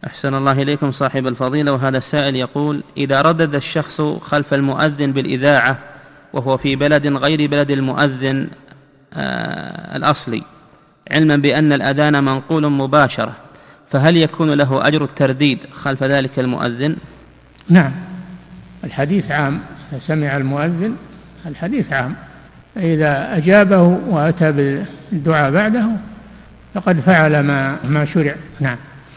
أحسن الله إليكم صاحب الفضيلة. وهذا السائل يقول: إذا ردد الشخص خلف المؤذن بالإذاعة وهو في بلد غير بلد المؤذن الأصلي، علما بأن الأذان منقول مباشرة، فهل يكون له أجر الترديد خلف ذلك المؤذن؟ نعم، الحديث عام، سمع المؤذن الحديث عام، إذا أجابه وأتى بالدعاء بعده فقد فعل ما شرع. نعم.